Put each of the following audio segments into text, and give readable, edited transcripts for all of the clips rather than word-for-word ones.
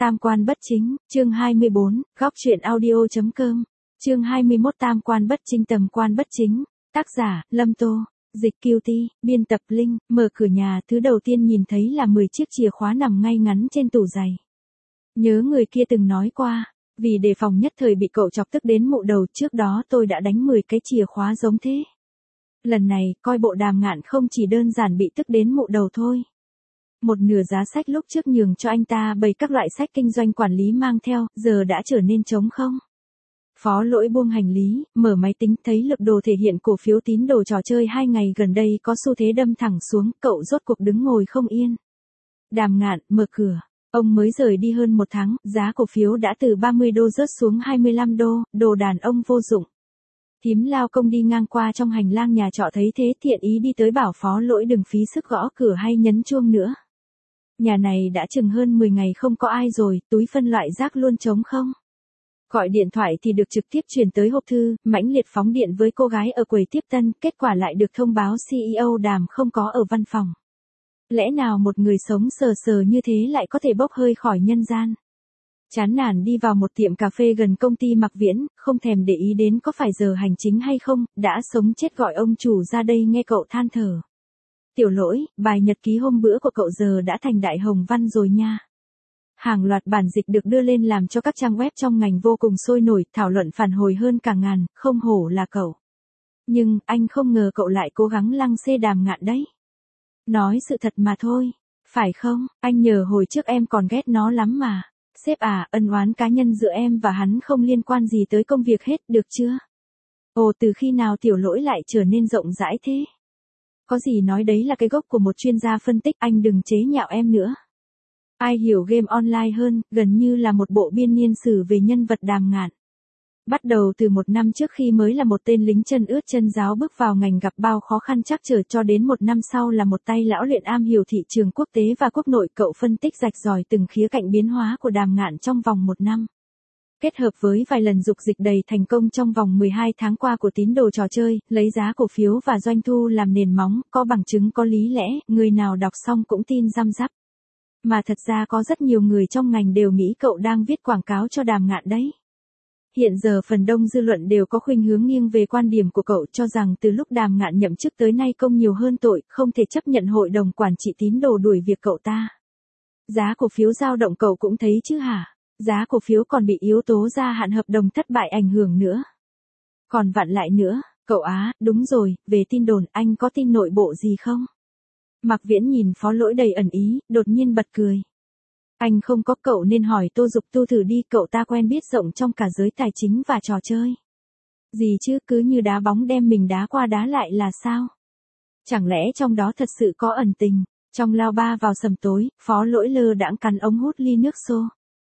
Tam quan bất chính, chương 24, góc truyện audio.com, chương 21 Tam quan bất chính tầm quan bất chính, tác giả, Lâm Tô, dịch QT, biên tập Linh, mở cửa nhà thứ đầu tiên nhìn thấy là 10 chiếc chìa khóa nằm ngay ngắn trên tủ giày. Nhớ người kia từng nói qua, vì đề phòng nhất thời bị cậu chọc tức đến mụ đầu, trước đó tôi đã đánh 10 cái chìa khóa giống thế. Lần này, coi bộ Đàm Ngạn không chỉ đơn giản bị tức đến mụ đầu thôi. Một nửa giá sách lúc trước nhường cho anh ta bày các loại sách kinh doanh quản lý mang theo, giờ đã trở nên trống không. Phó Lỗi buông hành lý, mở máy tính thấy lực đồ thể hiện cổ phiếu tín đồ trò chơi 2 ngày gần đây có xu thế đâm thẳng xuống, cậu rốt cuộc đứng ngồi không yên. Đàm Ngạn, mở cửa. Ông mới rời đi hơn 1 tháng, giá cổ phiếu đã từ 30 đô rớt xuống 25 đô, đồ đàn ông vô dụng. Thím lao công đi ngang qua trong hành lang nhà trọ thấy thế thiện ý đi tới bảo Phó Lỗi đừng phí sức gõ cửa hay nhấn chuông nữa. Nhà này đã chừng hơn 10 ngày không có ai rồi, túi phân loại rác luôn trống không. Gọi điện thoại thì được trực tiếp truyền tới hộp thư, mãnh liệt phóng điện với cô gái ở quầy tiếp tân, kết quả lại được thông báo CEO Đàm không có ở văn phòng. Lẽ nào một người sống sờ sờ như thế lại có thể bốc hơi khỏi nhân gian? Chán nản đi vào một tiệm cà phê gần công ty Mạc Viễn, không thèm để ý đến có phải giờ hành chính hay không, đã sống chết gọi ông chủ ra đây nghe cậu than thở. Tiểu Lỗi, bài nhật ký hôm bữa của cậu giờ đã thành đại hồng văn rồi nha. Hàng loạt bản dịch được đưa lên làm cho các trang web trong ngành vô cùng sôi nổi, thảo luận phản hồi hơn cả ngàn, không hổ là cậu. Nhưng, anh không ngờ cậu lại cố gắng lăng xê Đàm Ngạn đấy. Nói sự thật mà thôi, phải không, anh nhờ hồi trước em còn ghét nó lắm mà. Sếp à, ân oán cá nhân giữa em và hắn không liên quan gì tới công việc hết, được chưa? Ồ, từ khi nào Tiểu Lỗi lại trở nên rộng rãi thế? Có gì nói đấy là cái gốc của một chuyên gia phân tích, anh đừng chế nhạo em nữa. Ai hiểu game online hơn, gần như là một bộ biên niên sử về nhân vật Đàm Ngạn. Bắt đầu từ 1 năm trước khi mới là một tên lính chân ướt chân ráo bước vào ngành gặp bao khó khăn trắc trở cho đến 1 năm sau là một tay lão luyện am hiểu thị trường quốc tế và quốc nội, cậu phân tích rạch ròi từng khía cạnh biến hóa của Đàm Ngạn trong vòng 1 năm. Kết hợp với vài lần dục dịch đầy thành công trong vòng 12 tháng qua của tín đồ trò chơi, lấy giá cổ phiếu và doanh thu làm nền móng, có bằng chứng có lý lẽ, người nào đọc xong cũng tin răm rắp. Mà thật ra có rất nhiều người trong ngành đều nghĩ cậu đang viết quảng cáo cho Đàm Ngạn đấy. Hiện giờ phần đông dư luận đều có khuynh hướng nghiêng về quan điểm của cậu, cho rằng từ lúc Đàm Ngạn nhậm chức tới nay công nhiều hơn tội, không thể chấp nhận hội đồng quản trị tín đồ đuổi việc cậu ta. Giá cổ phiếu dao động cậu cũng thấy chứ hả? Giá cổ phiếu còn bị yếu tố gia hạn hợp đồng thất bại ảnh hưởng nữa. Còn vặn lại nữa, cậu á, đúng rồi, về tin đồn, anh có tin nội bộ gì không? Mạc Viễn nhìn Phó Lỗi đầy ẩn ý, đột nhiên bật cười. Anh không có, cậu nên hỏi Tô Dục Tu thử đi, cậu ta quen biết rộng trong cả giới tài chính và trò chơi. Gì chứ, cứ như đá bóng đem mình đá qua đá lại là sao? Chẳng lẽ trong đó thật sự có ẩn tình? Trong lao ba vào sầm tối, Phó Lỗi lơ đãng cắn ống hút ly nước xô.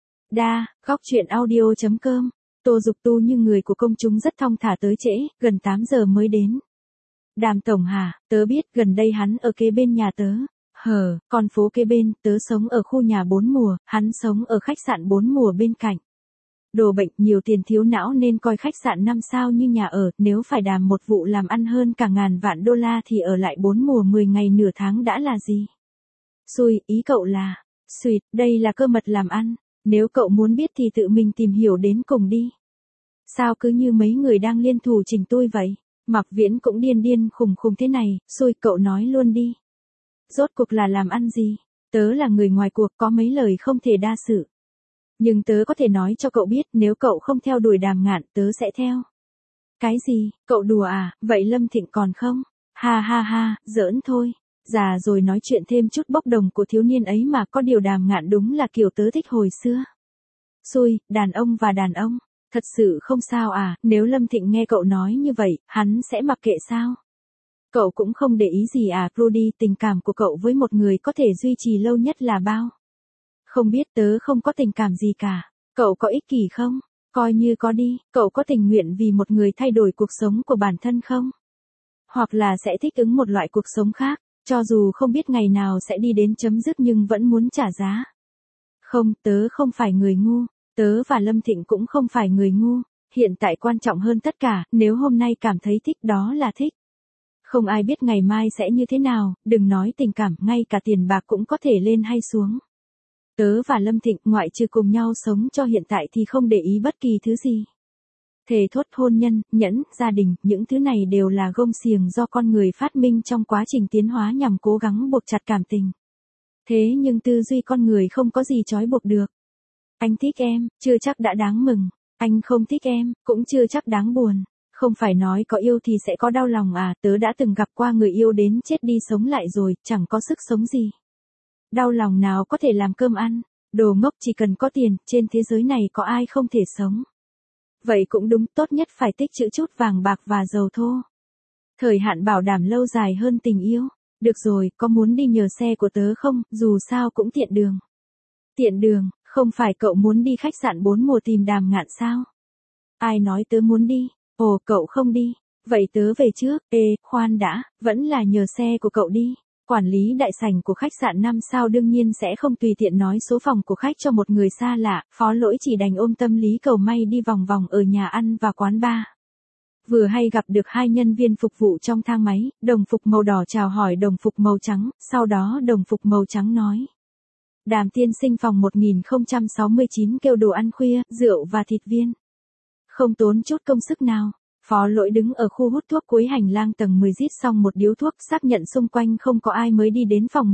Góc truyện audio.com, Tô Dục Tu như người của công chúng rất thong thả tới trễ, gần 8 giờ mới đến. Đàm tổng hả, tớ biết gần đây hắn ở kế bên nhà tớ. Con phố kế bên, tớ sống ở khu nhà 4 mùa, hắn sống ở khách sạn 4 mùa bên cạnh. Đồ bệnh, nhiều tiền thiếu não nên coi khách sạn 5 sao như nhà ở, nếu phải đàm một vụ làm ăn hơn cả ngàn vạn đô la thì ở lại 4 mùa 10 ngày nửa tháng đã là gì? Xui, ý cậu là, xuyệt, đây là cơ mật làm ăn, nếu cậu muốn biết thì tự mình tìm hiểu đến cùng đi. Sao cứ như mấy người đang liên thủ chỉnh tôi vậy? Mạc Viễn cũng điên điên khùng khùng thế này, xui, cậu nói luôn đi. Rốt cuộc là làm ăn gì? Tớ là người ngoài cuộc, có mấy lời không thể đa sự. Nhưng tớ có thể nói cho cậu biết, nếu cậu không theo đuổi Đàm Ngạn, tớ sẽ theo. Cái gì, cậu đùa à, vậy Lâm Thịnh còn không? Ha ha ha, giỡn thôi. Già rồi nói chuyện thêm chút bốc đồng của thiếu niên ấy mà, có điều Đàm Ngạn đúng là kiểu tớ thích hồi xưa. Xui, đàn ông và đàn ông. Thật sự không sao à, nếu Lâm Thịnh nghe cậu nói như vậy, hắn sẽ mặc kệ sao? Cậu cũng không để ý gì à, Rudy, tình cảm của cậu với một người có thể duy trì lâu nhất là bao? Không biết, tớ không có tình cảm gì cả. Cậu có ích kỷ không? Coi như có đi, cậu có tình nguyện vì một người thay đổi cuộc sống của bản thân không? Hoặc là sẽ thích ứng một loại cuộc sống khác, cho dù không biết ngày nào sẽ đi đến chấm dứt nhưng vẫn muốn trả giá. Không, tớ không phải người ngu, tớ và Lâm Thịnh cũng không phải người ngu, hiện tại quan trọng hơn tất cả, nếu hôm nay cảm thấy thích đó là thích. Không ai biết ngày mai sẽ như thế nào, đừng nói tình cảm, ngay cả tiền bạc cũng có thể lên hay xuống. Tớ và Lâm Thịnh ngoại trừ cùng nhau sống cho hiện tại thì không để ý bất kỳ thứ gì. Thề thốt hôn nhân, nhẫn, gia đình, những thứ này đều là gông xiềng do con người phát minh trong quá trình tiến hóa nhằm cố gắng buộc chặt cảm tình. Thế nhưng tư duy con người không có gì trói buộc được. Anh thích em, chưa chắc đã đáng mừng. Anh không thích em, cũng chưa chắc đáng buồn. Không phải nói có yêu thì sẽ có đau lòng à, tớ đã từng gặp qua người yêu đến chết đi sống lại rồi, chẳng có sức sống gì. Đau lòng nào có thể làm cơm ăn, đồ ngốc chỉ cần có tiền, trên thế giới này có ai không thể sống. Vậy cũng đúng, tốt nhất phải tích trữ chút vàng bạc và dầu thô. Thời hạn bảo đảm lâu dài hơn tình yêu. Được rồi, có muốn đi nhờ xe của tớ không, dù sao cũng tiện đường. Tiện đường, không phải cậu muốn đi khách sạn 4 mùa tìm Đàm Ngạn sao? Ai nói tớ muốn đi? Ồ, cậu không đi. Vậy tớ về trước. Ê, khoan đã, vẫn là nhờ xe của cậu đi. Quản lý đại sảnh của khách sạn 5 sao đương nhiên sẽ không tùy tiện nói số phòng của khách cho một người xa lạ, Phó Lỗi chỉ đành ôm tâm lý cầu may đi vòng vòng ở nhà ăn và quán bar. Vừa hay gặp được hai nhân viên phục vụ trong thang máy, đồng phục màu đỏ chào hỏi đồng phục màu trắng, sau đó đồng phục màu trắng nói. Đàm tiên sinh phòng 1069 kêu đồ ăn khuya, rượu và thịt viên. Không tốn chút công sức nào. Phó Lỗi đứng ở khu hút thuốc cuối hành lang tầng 10 rít xong một điếu thuốc, xác nhận xung quanh không có ai mới đi đến phòng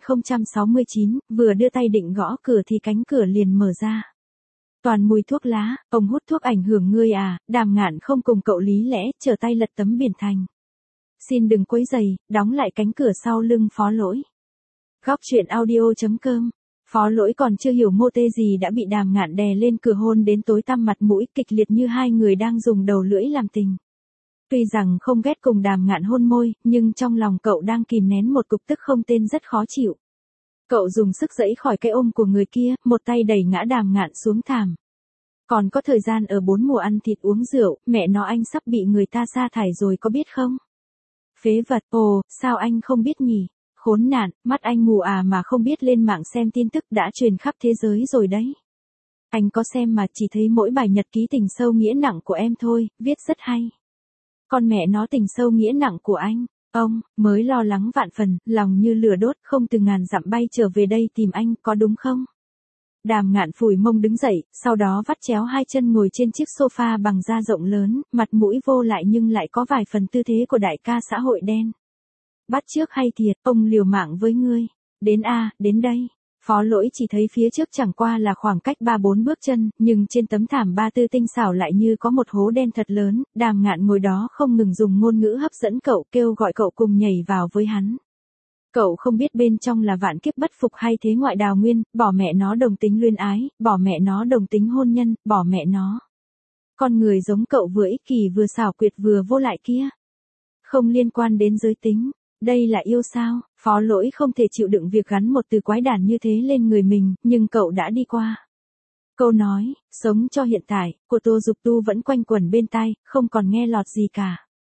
1069, vừa đưa tay định gõ cửa thì cánh cửa liền mở ra. Toàn mùi thuốc lá, ông hút thuốc ảnh hưởng ngươi à, Đàm Ngạn không cùng cậu lý lẽ, trở tay lật tấm biển thành. Xin đừng quấy rầy, đóng lại cánh cửa sau lưng Phó Lỗi. Góc truyện audio.com. Phó Lỗi còn chưa hiểu mô tê gì đã bị Đàm Ngạn đè lên cửa hôn đến tối tăm mặt mũi, kịch liệt như hai người đang dùng đầu lưỡi làm tình. Tuy rằng không ghét cùng Đàm Ngạn hôn môi, nhưng trong lòng cậu đang kìm nén một cục tức không tên rất khó chịu. Cậu dùng sức giãy khỏi cái ôm của người kia, một tay đẩy ngã Đàm Ngạn xuống thảm. Còn có thời gian ở 4 mùa ăn thịt uống rượu, mẹ nó anh sắp bị người ta sa thải rồi có biết không? Phế vật, ồ, sao anh không biết nhỉ? Khốn nạn, mắt anh mù à mà không biết lên mạng xem tin tức đã truyền khắp thế giới rồi đấy. Anh có xem mà chỉ thấy mỗi bài nhật ký tình sâu nghĩa nặng của em thôi, viết rất hay. Con mẹ nó tình sâu nghĩa nặng của anh, ông, mới lo lắng vạn phần, lòng như lửa đốt, không từ ngàn dặm bay trở về đây tìm anh, có đúng không? Đàm Ngạn phủi mông đứng dậy, sau đó vắt chéo hai chân ngồi trên chiếc sofa bằng da rộng lớn, mặt mũi vô lại nhưng lại có vài phần tư thế của đại ca xã hội đen. Bắt chước hay thiệt, ông liều mạng với ngươi. Đến a, đến đây. Phó Lỗi chỉ thấy phía trước chẳng qua là khoảng cách 3-4 bước chân, nhưng trên tấm thảm ba tư tinh xảo lại như có một hố đen thật lớn, Đàm Ngạn ngồi đó không ngừng dùng ngôn ngữ hấp dẫn cậu, kêu gọi cậu cùng nhảy vào với hắn. Cậu không biết bên trong là vạn kiếp bất phục hay thế ngoại đào nguyên, bỏ mẹ nó đồng tính luyến ái, bỏ mẹ nó đồng tính hôn nhân, bỏ mẹ nó. Con người giống cậu vừa ích kỷ vừa xảo quyệt vừa vô lại kia. Không liên quan đến giới tính. Đây là yêu sao? Phó Lỗi không thể chịu đựng việc gắn một từ quái đản như thế lên người mình, nhưng cậu đã đi qua. Câu nói, sống cho hiện tại, của Tô Dục Tu vẫn quanh quẩn bên tai, không còn nghe lọt gì cả.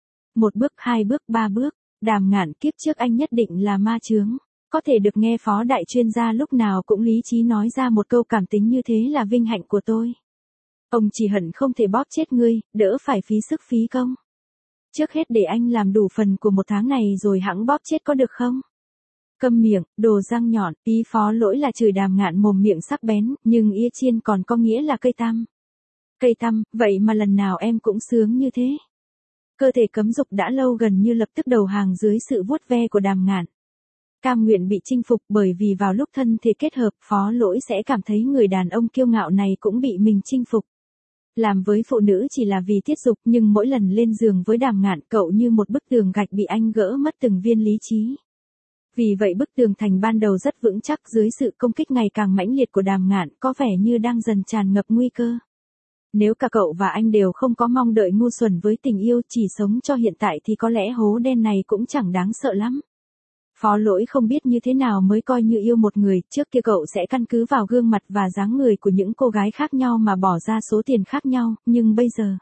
1 bước, 2 bước, 3 bước, Đàm Ngạn kiếp trước anh nhất định là ma chướng. Có thể được nghe phó đại chuyên gia lúc nào cũng lý trí nói ra một câu cảm tính như thế là vinh hạnh của tôi. Ông chỉ hận không thể bóp chết ngươi, đỡ phải phí sức phí công. Trước hết để anh làm đủ phần của 1 tháng này rồi hẵng bóp chết có được không? Câm miệng, đồ răng nhọn, ý Phó Lỗi là chửi Đàm Ngạn mồm miệng sắc bén, nhưng Ia Chiên còn có nghĩa là cây tăm. Cây tăm, vậy mà lần nào em cũng sướng như thế. Cơ thể cấm dục đã lâu gần như lập tức đầu hàng dưới sự vuốt ve của Đàm Ngạn. Cam nguyện bị chinh phục bởi vì vào lúc thân thể kết hợp, Phó Lỗi sẽ cảm thấy người đàn ông kiêu ngạo này cũng bị mình chinh phục. Làm với phụ nữ chỉ là vì tiết dục, nhưng mỗi lần lên giường với Đàm Ngạn cậu như một bức tường gạch bị anh gỡ mất từng viên lý trí. Vì vậy bức tường thành ban đầu rất vững chắc dưới sự công kích ngày càng mãnh liệt của Đàm Ngạn có vẻ như đang dần tràn ngập nguy cơ. Nếu cả cậu và anh đều không có mong đợi ngu xuẩn với tình yêu chỉ sống cho hiện tại thì có lẽ hố đen này cũng chẳng đáng sợ lắm. Phó Lỗi không biết như thế nào mới coi như yêu một người, trước kia cậu sẽ căn cứ vào gương mặt và dáng người của những cô gái khác nhau mà bỏ ra số tiền khác nhau, nhưng bây giờ.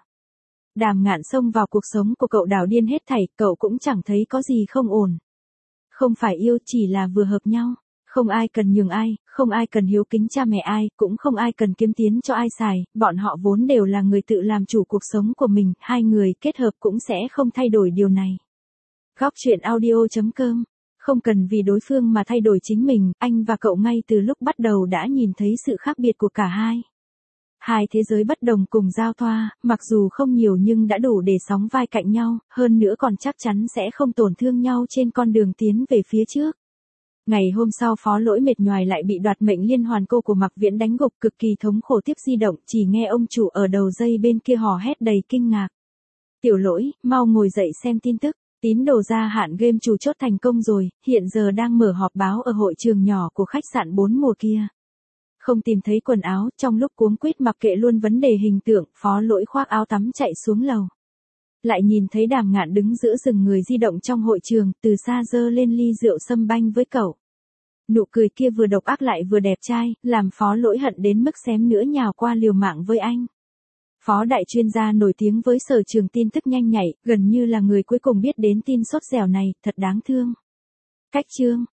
Đàm Ngạn xông vào cuộc sống của cậu đảo điên hết thảy, cậu cũng chẳng thấy có gì không ổn. Không phải yêu chỉ là vừa hợp nhau, không ai cần nhường ai, không ai cần hiếu kính cha mẹ ai, cũng không ai cần kiếm tiến cho ai xài, bọn họ vốn đều là người tự làm chủ cuộc sống của mình, hai người kết hợp cũng sẽ không thay đổi điều này. Góc truyện audio.com Không cần vì đối phương mà thay đổi chính mình, anh và cậu ngay từ lúc bắt đầu đã nhìn thấy sự khác biệt của cả hai. Hai thế giới bất đồng cùng giao thoa, mặc dù không nhiều nhưng đã đủ để sóng vai cạnh nhau, hơn nữa còn chắc chắn sẽ không tổn thương nhau trên con đường tiến về phía trước. Ngày hôm sau Phó Lỗi mệt nhoài lại bị đoạt mệnh liên hoàn cô của Mạc Viễn đánh gục cực kỳ thống khổ tiếp di động, chỉ nghe ông chủ ở đầu dây bên kia hò hét đầy kinh ngạc. Tiểu Lỗi, mau ngồi dậy xem tin tức. Tín đồ gia hạn game chủ chốt thành công rồi, hiện giờ đang mở họp báo ở hội trường nhỏ của khách sạn 4 mùa kia. Không tìm thấy quần áo, trong lúc cuống quýt mặc kệ luôn vấn đề hình tượng, Phó Lỗi khoác áo tắm chạy xuống lầu. Lại nhìn thấy Đàm Ngạn đứng giữa rừng người di động trong hội trường, từ xa giơ lên ly rượu sâm banh với cậu. Nụ cười kia vừa độc ác lại vừa đẹp trai, làm Phó Lỗi hận đến mức xém nữa nhào qua liều mạng với anh. Phó đại chuyên gia nổi tiếng với sở trường tin tức nhanh nhạy, gần như là người cuối cùng biết đến tin sốt dẻo này, thật đáng thương. Cách chương